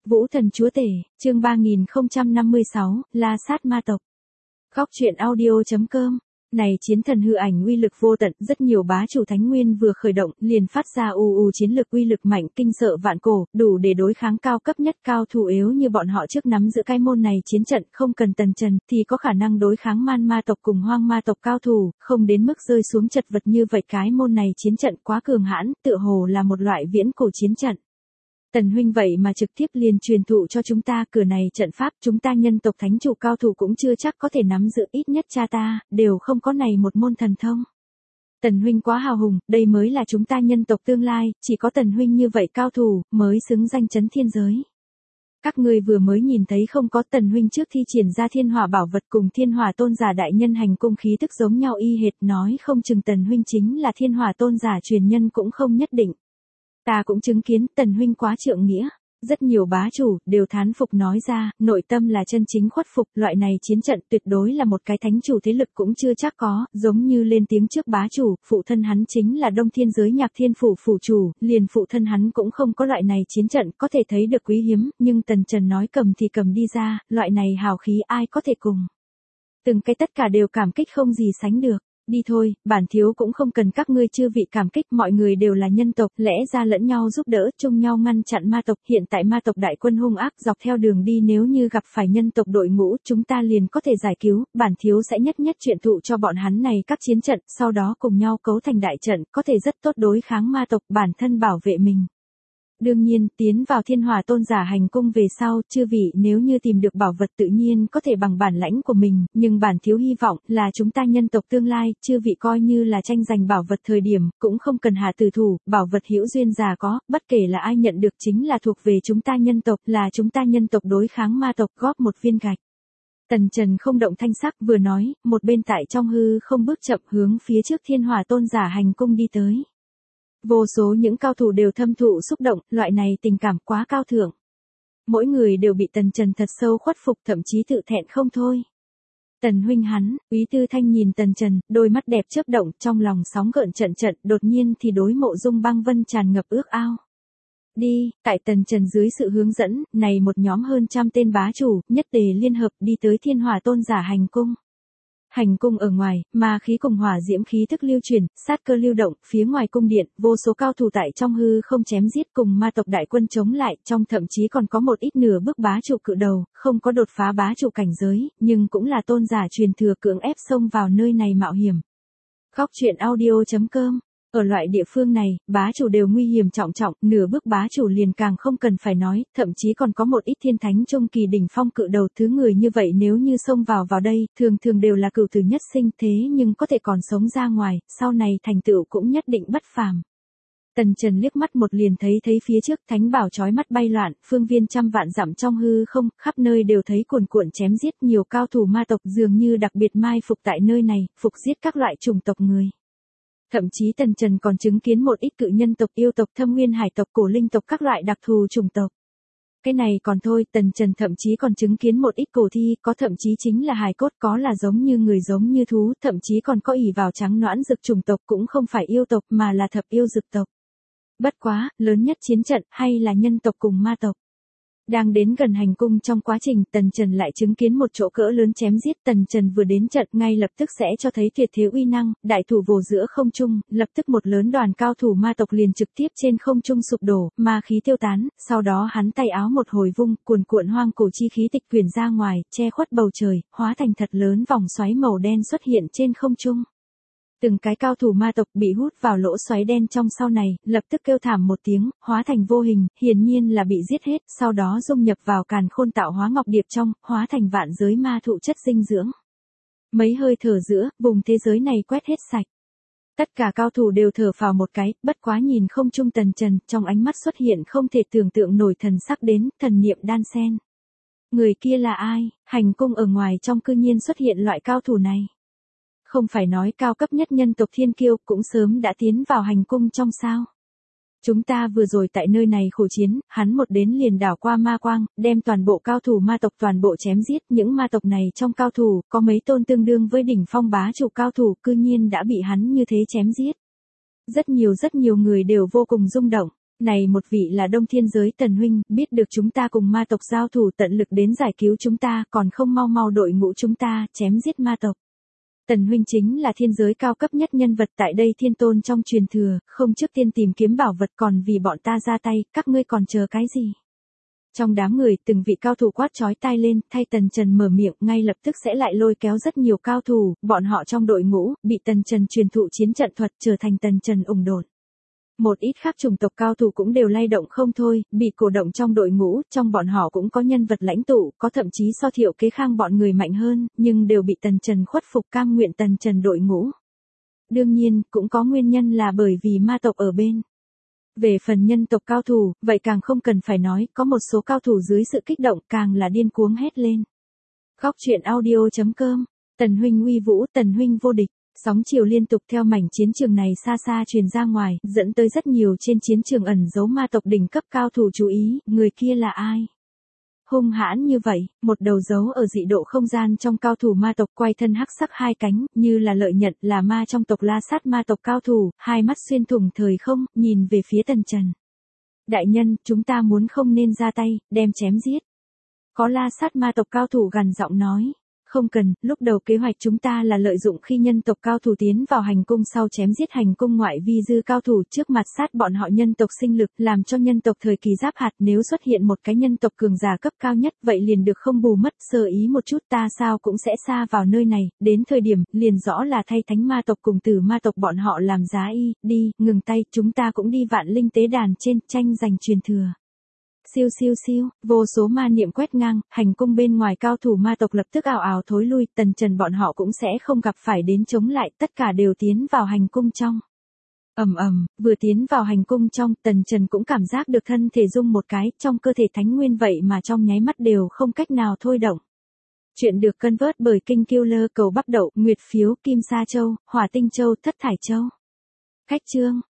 Vũ thần chúa tể, chương 3056, La sát ma tộc. Góc truyện audio.com. Này chiến thần hư ảnh uy lực vô tận, rất nhiều bá chủ thánh nguyên vừa khởi động, liền phát ra chiến lực uy lực mạnh kinh sợ vạn cổ, đủ để đối kháng cao cấp nhất cao thủ yếu như bọn họ trước nắm giữ cái môn này chiến trận, không cần tần trần, thì có khả năng đối kháng man ma tộc cùng hoang ma tộc cao thủ, không đến mức rơi xuống chật vật như vậy. Cái môn này chiến trận quá cường hãn, tựa hồ là một loại viễn cổ chiến trận. Tần huynh vậy mà trực tiếp liền truyền thụ cho chúng ta, cửa này trận pháp chúng ta nhân tộc thánh chủ cao thủ cũng chưa chắc có thể nắm giữ, ít nhất cha ta, đều không có này một môn thần thông. Tần huynh quá hào hùng, đây mới là chúng ta nhân tộc tương lai, chỉ có tần huynh như vậy cao thủ, mới xứng danh chấn thiên giới. Các ngươi vừa mới nhìn thấy không, có tần huynh trước thi triển ra thiên hỏa bảo vật cùng thiên hỏa tôn giả đại nhân hành cung khí tức giống nhau y hệt, nói không chừng tần huynh chính là thiên hỏa tôn giả truyền nhân cũng không nhất định. Ta cũng chứng kiến, tần huynh quá trượng nghĩa. Rất nhiều bá chủ, đều thán phục nói ra, nội tâm là chân chính khuất phục, loại này chiến trận tuyệt đối là một cái thánh chủ thế lực cũng chưa chắc có, giống như lên tiếng trước bá chủ, phụ thân hắn chính là Đông Thiên giới Nhạc Thiên phủ phủ chủ, liền phụ thân hắn cũng không có loại này chiến trận, có thể thấy được quý hiếm, nhưng tần trần nói cầm thì cầm đi ra, loại này hào khí ai có thể cùng. Từng cái tất cả đều cảm kích không gì sánh được. Đi thôi, bản thiếu cũng không cần các ngươi chư vị cảm kích, mọi người đều là nhân tộc, lẽ ra lẫn nhau giúp đỡ, chung nhau ngăn chặn ma tộc, hiện tại ma tộc đại quân hung ác dọc theo đường đi, nếu như gặp phải nhân tộc đội ngũ, chúng ta liền có thể giải cứu, bản thiếu sẽ nhất nhất truyền thụ cho bọn hắn này các chiến trận, sau đó cùng nhau cấu thành đại trận, có thể rất tốt đối kháng ma tộc, bản thân bảo vệ mình. Đương nhiên, tiến vào thiên hỏa tôn giả hành cung về sau, chư vị nếu như tìm được bảo vật tự nhiên có thể bằng bản lãnh của mình, nhưng bản thiếu hy vọng là chúng ta nhân tộc tương lai, chư vị coi như là tranh giành bảo vật thời điểm, cũng không cần hạ tử thủ, bảo vật hữu duyên già có, bất kể là ai nhận được chính là thuộc về chúng ta nhân tộc, là chúng ta nhân tộc đối kháng ma tộc, góp một viên gạch. Tần Trần không động thanh sắc vừa nói, một bên tại trong hư không bước chậm hướng phía trước thiên hỏa tôn giả hành cung đi tới. Vô số những cao thủ đều thâm thụ xúc động, loại này tình cảm quá cao thượng. Mỗi người đều bị Tần Trần thật sâu khuất phục, thậm chí tự thẹn không thôi. Tần huynh hắn, Úy Tư Thanh nhìn Tần Trần, đôi mắt đẹp chớp động, trong lòng sóng gợn trận trận, đột nhiên thì đối Mộ Dung Băng Vân tràn ngập ước ao. Đi, tại Tần Trần dưới sự hướng dẫn, này một nhóm hơn trăm tên bá chủ, nhất tề liên hợp đi tới thiên hỏa tôn giả hành cung. Hành cung ở ngoài, ma khí cùng hỏa diễm khí thức lưu truyền, sát cơ lưu động, phía ngoài cung điện, vô số cao thủ tại trong hư không chém giết cùng ma tộc đại quân chống lại, trong thậm chí còn có một ít nửa bước bá chủ cự đầu, không có đột phá bá chủ cảnh giới, nhưng cũng là tôn giả truyền thừa cưỡng ép xông vào nơi này mạo hiểm. Góc truyện audio.com. Ở loại địa phương này, bá chủ đều nguy hiểm trọng trọng, nửa bước bá chủ liền càng không cần phải nói, thậm chí còn có một ít thiên thánh trung kỳ đỉnh phong cự đầu, thứ người như vậy nếu như xông vào đây, thường thường đều là cửu tử nhất sinh, thế nhưng có thể còn sống ra ngoài, sau này thành tựu cũng nhất định bất phàm. Tần Trần liếc mắt một liền thấy phía trước thánh bảo chói mắt bay loạn, phương viên trăm vạn dặm trong hư không, khắp nơi đều thấy cuồn cuộn chém giết, nhiều cao thủ ma tộc dường như đặc biệt mai phục tại nơi này, phục giết các loại chủng tộc người. Thậm chí Tần Trần còn chứng kiến một ít cự nhân tộc, yêu tộc, thâm nguyên hải tộc, cổ linh tộc, các loại đặc thù chủng tộc. Cái này còn thôi, Tần Trần thậm chí còn chứng kiến một ít cổ thi, có thậm chí chính là hài cốt, có là giống như người giống như thú, thậm chí còn có ỷ vào trắng noãn dực chủng tộc, cũng không phải yêu tộc mà là thập yêu dực tộc. Bất quá, lớn nhất chiến trận hay là nhân tộc cùng ma tộc. Đang đến gần hành cung trong quá trình, Tần Trần lại chứng kiến một chỗ cỡ lớn chém giết. Tần Trần vừa đến trận ngay lập tức sẽ cho thấy tuyệt thế uy năng, đại thủ vồ giữa không trung, lập tức một lớn đoàn cao thủ ma tộc liền trực tiếp trên không trung sụp đổ, ma khí tiêu tán, sau đó hắn tay áo một hồi vung, cuồn cuộn hoang cổ chi khí tịch quyển ra ngoài, che khuất bầu trời, hóa thành thật lớn vòng xoáy màu đen xuất hiện trên không trung. Từng cái cao thủ ma tộc bị hút vào lỗ xoáy đen trong, sau này, lập tức kêu thảm một tiếng, hóa thành vô hình, hiển nhiên là bị giết hết, sau đó dung nhập vào càn khôn tạo hóa ngọc điệp trong, hóa thành vạn giới ma thụ chất dinh dưỡng. Mấy hơi thở giữa, vùng thế giới này quét hết sạch. Tất cả cao thủ đều thở phào một cái, bất quá nhìn không trung Tần Trần, trong ánh mắt xuất hiện không thể tưởng tượng nổi thần sắc đến, thần niệm đan sen. Người kia là ai? Hành cung ở ngoài trong cư nhiên xuất hiện loại cao thủ này. Không phải nói cao cấp nhất nhân tộc thiên kiêu cũng sớm đã tiến vào hành cung trong sao. Chúng ta vừa rồi tại nơi này khổ chiến, hắn một đến liền đảo qua ma quang, đem toàn bộ cao thủ ma tộc toàn bộ chém giết, những ma tộc này trong cao thủ, có mấy tôn tương đương với đỉnh phong bá chủ cao thủ, cư nhiên đã bị hắn như thế chém giết. Rất nhiều người đều vô cùng rung động. Này một vị là Đông Thiên giới Tần huynh, biết được chúng ta cùng ma tộc giao thủ tận lực đến giải cứu chúng ta, còn không mau mau đội ngũ chúng ta, chém giết ma tộc. Tần huynh chính là thiên giới cao cấp nhất nhân vật tại đây thiên tôn trong truyền thừa, không trước tiên tìm kiếm bảo vật còn vì bọn ta ra tay, các ngươi còn chờ cái gì? Trong đám người, từng vị cao thủ quát chói tai lên, thay Tần Trần mở miệng, ngay lập tức sẽ lại lôi kéo rất nhiều cao thủ, bọn họ trong đội ngũ, bị Tần Trần truyền thụ chiến trận thuật trở thành Tần Trần ủng đồn. Một ít khác chủng tộc cao thủ cũng đều lay động không thôi, bị cổ động trong đội ngũ, trong bọn họ cũng có nhân vật lãnh tụ, có thậm chí so Thiệu Kế Khang bọn người mạnh hơn, nhưng đều bị Tần Trần khuất phục cam nguyện Tần Trần đội ngũ. Đương nhiên, cũng có nguyên nhân là bởi vì ma tộc ở bên. Về phần nhân tộc cao thủ, vậy càng không cần phải nói, có một số cao thủ dưới sự kích động càng là điên cuống hét lên. Góc truyện audio.com, Tần huynh uy vũ, Tần huynh vô địch. Sóng chiều liên tục theo mảnh chiến trường này xa xa truyền ra ngoài, dẫn tới rất nhiều trên chiến trường ẩn giấu ma tộc đỉnh cấp cao thủ chú ý, người kia là ai? Hung hãn như vậy, một đầu dấu ở dị độ không gian trong cao thủ ma tộc quay thân hắc sắc hai cánh, như là lợi nhận là ma trong tộc La Sát ma tộc cao thủ, hai mắt xuyên thủng thời không, nhìn về phía Tần Trần. Đại nhân, chúng ta muốn không nên ra tay, đem chém giết. Có La Sát ma tộc cao thủ gằn giọng nói. Không cần, lúc đầu kế hoạch chúng ta là lợi dụng khi nhân tộc cao thủ tiến vào hành cung sau chém giết hành cung ngoại vi dư cao thủ trước mặt sát bọn họ nhân tộc sinh lực, làm cho nhân tộc thời kỳ giáp hạt nếu xuất hiện một cái nhân tộc cường giả cấp cao nhất vậy liền được không bù mất, sơ ý một chút ta sao cũng sẽ xa vào nơi này, đến thời điểm, liền rõ là thay thánh ma tộc cùng tử ma tộc bọn họ làm giá y, đi, ngừng tay, chúng ta cũng đi vạn linh tế đàn trên, tranh giành truyền thừa. Siêu siêu siêu, vô số ma niệm quét ngang, hành cung bên ngoài cao thủ ma tộc lập tức ào ào thối lui, Tần Trần bọn họ cũng sẽ không gặp phải đến chống lại, tất cả đều tiến vào hành cung trong. Vừa tiến vào hành cung trong, Tần Trần cũng cảm giác được thân thể rung một cái, trong cơ thể thánh nguyên vậy mà trong nháy mắt đều không cách nào thôi động. Chuyện được cân vớt bởi King Killer cầu bắp đậu, nguyệt phiếu, kim sa châu, hỏa tinh châu, thất thải châu. Khách chương.